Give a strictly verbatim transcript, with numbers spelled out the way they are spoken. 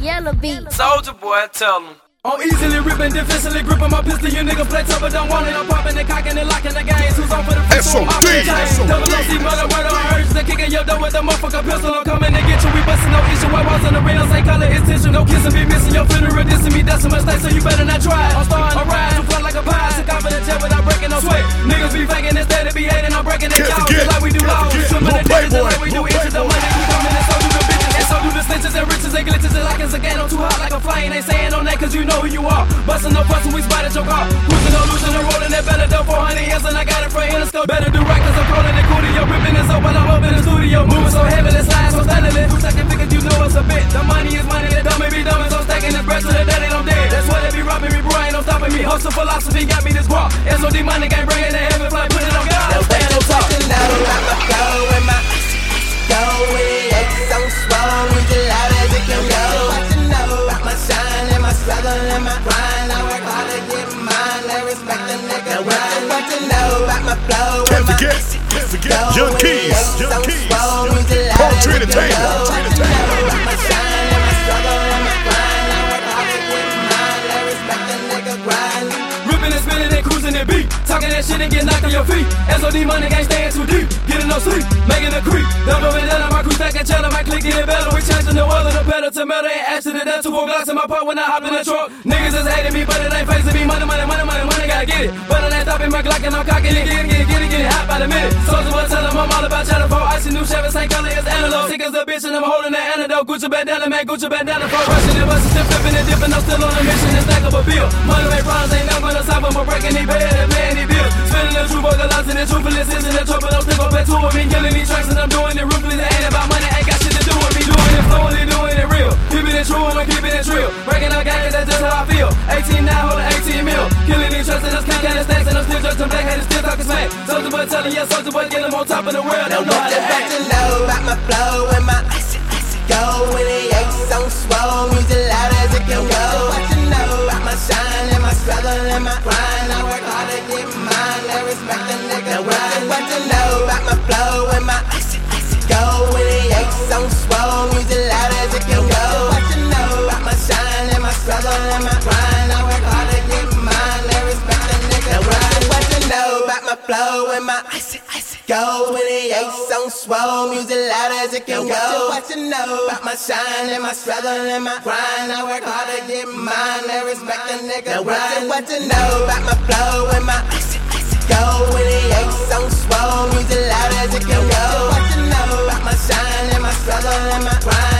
Yellow beat. Soldier boy, tell him. I'm easily ripping, defensively gripping my pistol. You niggas play tough but don't want it. I'm popping and cocking and locking the games. Who's on for the S O D, S O D. Double O C, murder, murder, urge. They kicking your door with the motherfucker pistol. I'm coming to get you. We busting no issue. White walls on the rail, same color is tissue. No kissing me, missing your funeral, dissing me. That's a mistake, so you better not try it. I'm starting to rise, to fly like a pie. Took off in the jet without breaking no sweat. Niggas be faking instead of be hating. I'm breaking their jaws just like we do laws. Tripping the digits just like we do inches. The money we coming and so do the bitches. And so do the snitches and riches and glitches. And like it's a game, I'm too hot like a flame. Ain't saying no name cause you know who you are. Bustin' no bustin', we spotted your car. Cruising no losing and rolling that better dope four hundred years and I got it from Interscope. Better do right cause I'm calling it cootie. Yo, ripping this up while I'm up in the studio. Moving so heavy, this line so steadily. Wish I can figure you know it's a bit. The money is money, the dummy be dumb. So I'm stacking this bread to the dead and I'm dead. That's why they be robbing me, bro. Ain't no stopping me. Hustle philosophy got me this guap. S O D money ain't bringing the heaven fly. Put it on God. I'm staying on top. You know I'm a go with my go with it. So swole, music loud as it can go. What you know about my shine and my struggle and my grind. I work hard to get mine. I respect the nigga grind. What you know about my flow? Can't forget, can't forget, Young Keys, Young Keys, Poetry Entertainment, Poetry Entertainment. My shine and my struggle and my grind. I work hard to get mine. I respect the nigga grind. Ripping and spinning and cruising and beat. Talking that shit and get knocked on your feet. S O D money ain't staying too deep. Getting no sleep, making a creep. Double and down on my crew, stacking cheddar. My click getting better. We changing the weather, the pedal to metal. Ain't accident, that's two four blocks in my part when I hop in the truck. Niggas is hating me, but it ain't facing me. Money, money, money, money, money, gotta get it. But it ain't stopping my Glock and I'm cocking it. Get it, get it, get it, get it hot by the minute. Soldier boy, tell him I'm all about cheddar. For icy new Chevy, same color as antelope. Sick as a bitch and I'm holding the antidote. Gucci bandana, man, Gucci bandana. For rushing and busting, still flipping and dipping. I'm still on a mission and stack up a bill. Money make problems, ain't never gonna stop them. I'm breaking these bad and paying these bills. Spinning the truth, the lies and the truthfulness. Isn't the trouble, I'm still back to it. Me killing these tracks and I'm doing it ruthless. It ain't about money, ain't got shit to do with me. Doing it flowing, doing it real. Keeping it true and I'm keeping it real. Breaking up gangs, that's just how I feel. eighteen now, holding eighteen mil. Killing these tracks and I'm still getting stacks and I'm still just black headed, still talking smack. Soldier boy telling you, soldier boy get him on top of the world. Don't know how to act. What you know about my flow and my icy, icy go when it ain't so swole. Music loud as it can go. What you know about my shine and my struggle and my grind. I work hard to get mine. I respect the nigga grind. What you know about my flow and my icy, icy go when it ain't so swole. Music loud as it can go. What you know about my shine and my struggle and my grind. I work hard to get mine. I respect the nigga grind. What you know about my flow and my icy, icy go when it ain't so swole. Music loud as it can go. What you know about my shine and my struggle and my grind. I work hard to get mine. I respect the nigga grind. What you know about my flow and my icy, icy go when it ain't so swole. Music loud as it can go. What you know about my shine and my struggle and my grind.